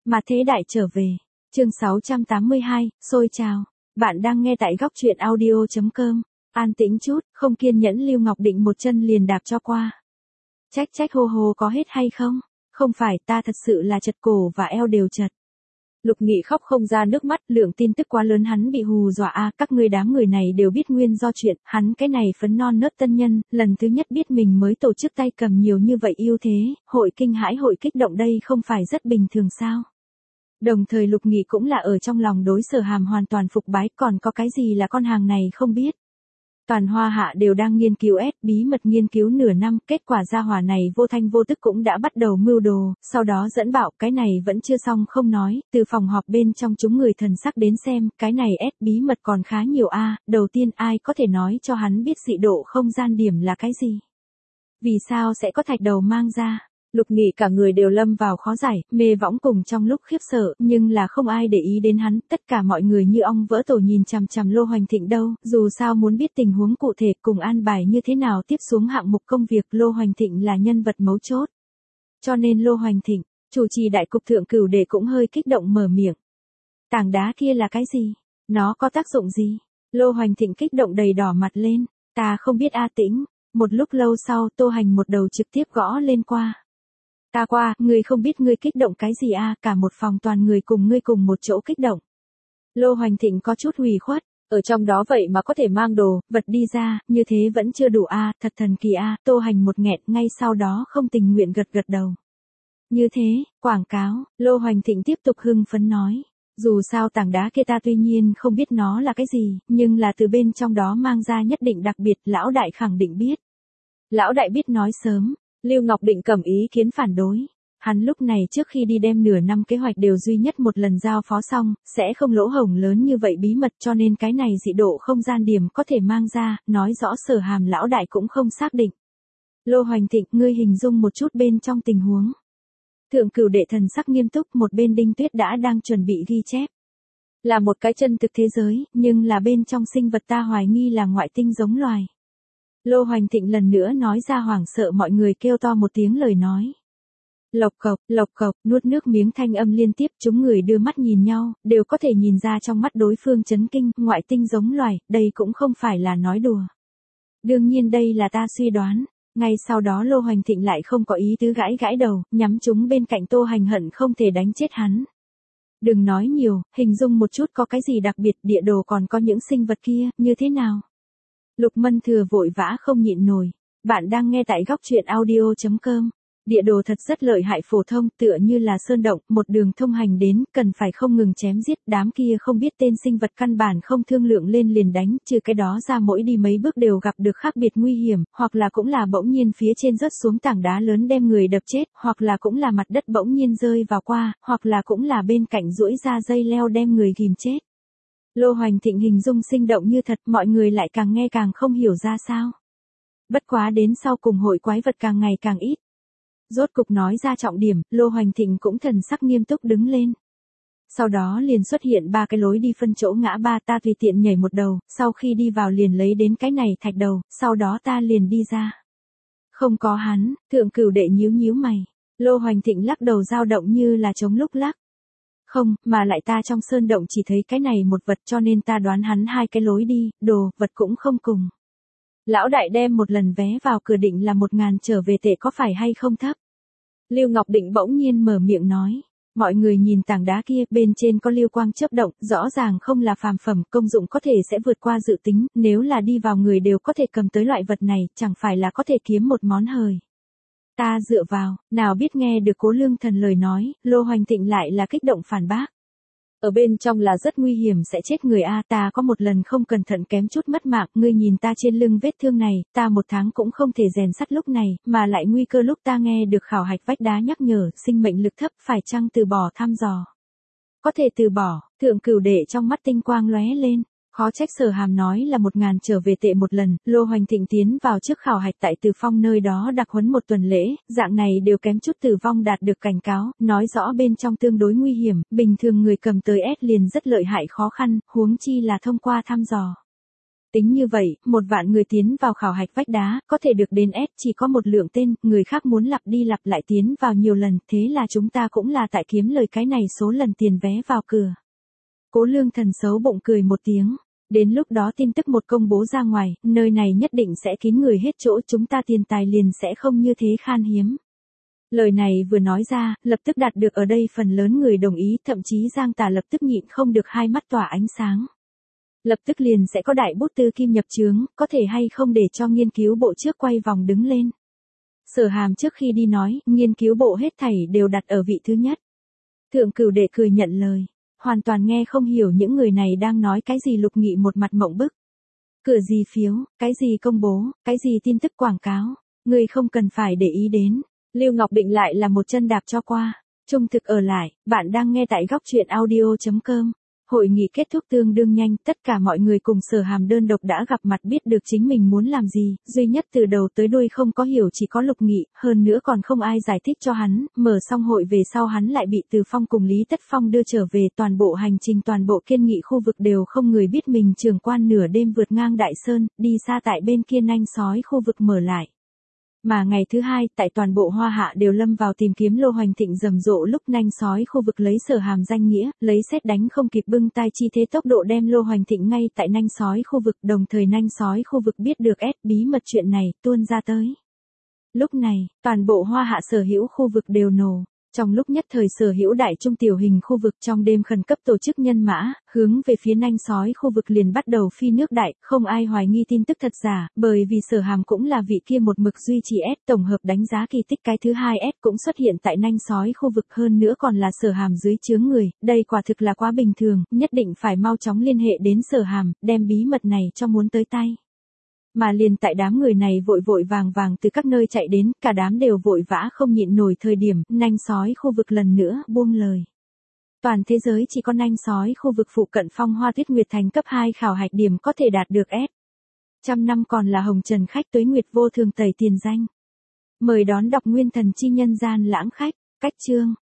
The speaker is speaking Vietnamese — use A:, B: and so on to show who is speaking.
A: Mà thế đại trở về. Chương 682, xôi trào. Bạn đang nghe tại góc truyện audio.com. An tĩnh chút, không kiên nhẫn Lưu Ngọc Định một chân liền đạp cho qua. Trách hô hô có hết hay không? Không phải, ta thật sự là chật cổ và eo đều chật. Lục Nghị khóc không ra nước mắt, lượng tin tức quá lớn hắn bị hù dọa các ngươi đám người này đều biết nguyên do chuyện, hắn cái này phấn non nớt tân nhân, lần thứ nhất biết mình mới tổ chức tay cầm nhiều như vậy ưu thế, hội kinh hãi hội kích động đây không phải rất bình thường sao? Đồng thời Lục Nghị cũng là ở trong lòng đối Sở Hàm hoàn toàn phục bái, còn có cái gì là con hàng này không biết. Toàn Hoa Hạ đều đang nghiên cứu bí mật nghiên cứu nửa năm, kết quả gia hỏa này vô thanh vô tức cũng đã bắt đầu mưu đồ, sau đó dẫn bảo cái này vẫn chưa xong không nói, từ phòng họp bên trong chúng người thần sắc đến xem, cái này bí mật còn khá nhiều đầu tiên ai có thể nói cho hắn biết dị độ không gian điểm là cái gì? Vì sao sẽ có thạch đầu mang ra? Lục Nghị cả người đều lâm vào khó giải, mê võng cùng trong lúc khiếp sợ, nhưng là không ai để ý đến hắn, tất cả mọi người như ong vỡ tổ nhìn chằm chằm Lô Hoành Thịnh đâu, dù sao muốn biết tình huống cụ thể cùng an bài như thế nào tiếp xuống hạng mục công việc, Lô Hoành Thịnh là nhân vật mấu chốt. Cho nên Lô Hoành Thịnh, chủ trì đại cục thượng cửu đệ cũng hơi kích động mở miệng. Tảng đá kia là cái gì? Nó có tác dụng gì? Lô Hoành Thịnh kích động đầy đỏ mặt lên, ta không biết Tĩnh. Một lúc lâu sau Tô Hành một đầu trực tiếp gõ lên qua. Ta qua, ngươi không biết ngươi kích động cái gì cả một phòng toàn người cùng ngươi cùng một chỗ kích động. Lô Hoành Thịnh có chút hủy khuất, ở trong đó vậy mà có thể mang đồ, vật đi ra, như thế vẫn chưa đủ thật thần kỳ Tô Hành một nghẹn ngay sau đó không tình nguyện gật đầu. Như thế, quảng cáo, Lô Hoành Thịnh tiếp tục hưng phấn nói. Dù sao tảng đá kia ta tuy nhiên không biết nó là cái gì, nhưng là từ bên trong đó mang ra nhất định đặc biệt, lão đại khẳng định biết. Lão đại biết nói sớm. Lưu Ngọc Định cầm ý kiến phản đối. Hắn lúc này trước khi đi đem nửa năm kế hoạch đều duy nhất một lần giao phó xong, sẽ không lỗ hổng lớn như vậy bí mật cho nên cái này dị độ không gian điểm có thể mang ra, nói rõ Sở Hàm lão đại cũng không xác định. Lô Hoành Thịnh, ngươi hình dung một chút bên trong tình huống. Thượng cửu đệ thần sắc nghiêm túc, một bên Đinh Tuyết đã đang chuẩn bị ghi chép. Là một cái chân thực thế giới, nhưng là bên trong sinh vật ta hoài nghi là ngoại tinh giống loài. Lô Hoành Thịnh lần nữa nói ra hoảng sợ mọi người kêu to một tiếng lời nói. Lộc cộc, nuốt nước miếng thanh âm liên tiếp chúng người đưa mắt nhìn nhau, đều có thể nhìn ra trong mắt đối phương chấn kinh, ngoại tinh giống loài, đây cũng không phải là nói đùa. Đương nhiên đây là ta suy đoán, ngay sau đó Lô Hoành Thịnh lại không có ý tứ gãi đầu, nhắm chúng bên cạnh Tô Hành hận không thể đánh chết hắn. Đừng nói nhiều, hình dung một chút có cái gì đặc biệt, địa đồ còn có những sinh vật kia, như thế nào? Lục Mân Thừa vội vã không nhịn nổi. Bạn đang nghe tại góc truyện audio.com. Địa đồ thật rất lợi hại phổ thông, tựa như là sơn động, một đường thông hành đến, cần phải không ngừng chém giết, đám kia không biết tên sinh vật căn bản không thương lượng lên liền đánh, trừ cái đó ra mỗi đi mấy bước đều gặp được khác biệt nguy hiểm, hoặc là cũng là bỗng nhiên phía trên rớt xuống tảng đá lớn đem người đập chết, hoặc là cũng là mặt đất bỗng nhiên rơi vào qua, hoặc là cũng là bên cạnh duỗi ra dây leo đem người ghim chết. Lô Hoành Thịnh hình dung sinh động như thật, mọi người lại càng nghe càng không hiểu ra sao. Bất quá đến sau cùng hội quái vật càng ngày càng ít. Rốt cục nói ra trọng điểm, Lô Hoành Thịnh cũng thần sắc nghiêm túc đứng lên. Sau đó liền xuất hiện 3 cái lối đi phân chỗ ngã ba, ta tùy tiện nhảy một đầu, sau khi đi vào liền lấy đến cái này thạch đầu, sau đó ta liền đi ra. Không có hắn, thượng cửu đệ nhíu mày. Lô Hoành Thịnh lắc đầu dao động như là chống lúc lắc. Không, mà lại ta trong sơn động chỉ thấy cái này một vật cho nên ta đoán hắn 2 cái lối đi, đồ, vật cũng không cùng. Lão đại đem một lần vé vào cửa định là 1.000 trở về tệ có phải hay không thấp? Lưu Ngọc Định bỗng nhiên mở miệng nói. Mọi người nhìn tảng đá kia, bên trên có lưu quang chớp động, rõ ràng không là phàm phẩm, công dụng có thể sẽ vượt qua dự tính, nếu là đi vào người đều có thể cầm tới loại vật này, chẳng phải là có thể kiếm một món hời. Ta dựa vào, nào biết nghe được Cố Lương Thần lời nói, Lô Hoành Thịnh lại là kích động phản bác. Ở bên trong là rất nguy hiểm sẽ chết người ta có một lần không cẩn thận kém chút mất mạng, ngươi nhìn ta trên lưng vết thương này, ta 1 tháng cũng không thể rèn sắt lúc này, mà lại nguy cơ lúc ta nghe được khảo hạch vách đá nhắc nhở, sinh mệnh lực thấp phải chăng từ bỏ thăm dò. Có thể từ bỏ, thượng cửu đệ trong mắt tinh quang lóe lên. Khó trách Sở Hàm nói là 1.000 trở về tệ một lần, Lô Hoành Thịnh tiến vào trước khảo hạch tại Từ Phong nơi đó đặc huấn 1 tuần lễ, dạng này đều kém chút tử vong đạt được cảnh cáo, nói rõ bên trong tương đối nguy hiểm, bình thường người cầm tới liền rất lợi hại khó khăn, huống chi là thông qua thăm dò. Tính như vậy, 1.000.000 người tiến vào khảo hạch vách đá, có thể được đến S chỉ có một lượng tên, người khác muốn lặp đi lặp lại tiến vào nhiều lần, thế là chúng ta cũng là tại kiếm lời cái này số lần tiền vé vào cửa. Cố Lương Thần xấu bụng cười một tiếng. Đến lúc đó tin tức một công bố ra ngoài, nơi này nhất định sẽ kín người hết chỗ, chúng ta tiền tài liền sẽ không như thế khan hiếm. Lời này vừa nói ra, lập tức đạt được ở đây phần lớn người đồng ý, thậm chí Giang Tà lập tức nhịn không được hai mắt tỏa ánh sáng. Lập tức liền sẽ có đại bút tư kim nhập chướng, có thể hay không để cho nghiên cứu bộ trước quay vòng đứng lên. Sở Hàm trước khi đi nói, nghiên cứu bộ hết thảy đều đặt ở vị thứ nhất. Thượng Cửu Đệ cười nhận lời, hoàn toàn nghe không hiểu những người này đang nói cái gì. Lục Nghị một mặt mộng bức. Cửa gì phiếu, cái gì công bố, cái gì tin tức quảng cáo, người không cần phải để ý đến. Lưu Ngọc Định lại là một chân đạp cho qua. Trung thực ở lại, bạn đang nghe tại góc truyện audio.com. Hội nghị kết thúc tương đương nhanh, tất cả mọi người cùng Sở Hàm đơn độc đã gặp mặt, biết được chính mình muốn làm gì, duy nhất từ đầu tới đuôi không có hiểu chỉ có Lục Nghị, hơn nữa còn không ai giải thích cho hắn, mở xong hội về sau hắn lại bị Từ Phong cùng Lý Tất Phong đưa trở về, toàn bộ hành trình toàn bộ Kiên Nghị khu vực đều không người biết mình trưởng quan nửa đêm vượt ngang Đại Sơn, đi xa tại bên kia Nanh Sói khu vực mở lại. Mà ngày thứ hai, tại toàn bộ Hoa Hạ đều lâm vào tìm kiếm Lô Hoành Thịnh rầm rộ, lúc Nanh Sói khu vực lấy Sở Hàm danh nghĩa, lấy sét đánh không kịp bưng tai chi thế tốc độ đem Lô Hoành Thịnh ngay tại Nanh Sói khu vực, đồng thời Nanh Sói khu vực biết được bí mật chuyện này, tuôn ra tới. Lúc này, toàn bộ Hoa Hạ sở hữu khu vực đều nổ. Trong lúc nhất thời sở hữu đại trung tiểu hình khu vực trong đêm khẩn cấp tổ chức nhân mã, hướng về phía Nanh Sói khu vực liền bắt đầu phi nước đại, không ai hoài nghi tin tức thật giả, bởi vì Sở Hàm cũng là vị kia một mực duy trì S tổng hợp đánh giá kỳ tích cái thứ hai S cũng xuất hiện tại Nanh Sói khu vực, hơn nữa còn là Sở Hàm dưới chướng người, đây quả thực là quá bình thường, nhất định phải mau chóng liên hệ đến Sở Hàm, đem bí mật này cho muốn tới tay. Mà liền tại đám người này vội vội vàng vàng từ các nơi chạy đến, cả đám đều vội vã không nhịn nổi thời điểm, Nanh Sói khu vực lần nữa buông lời. Toàn thế giới chỉ có Nanh Sói khu vực phụ cận Phong Hoa Tuyết Nguyệt Thành cấp 2 khảo hạch điểm có thể đạt được S. Trăm năm còn là hồng trần khách Tuế Nguyệt vô thường tẩy tiền danh. Mời đón đọc nguyên thần chi nhân gian lãng khách, cách chương.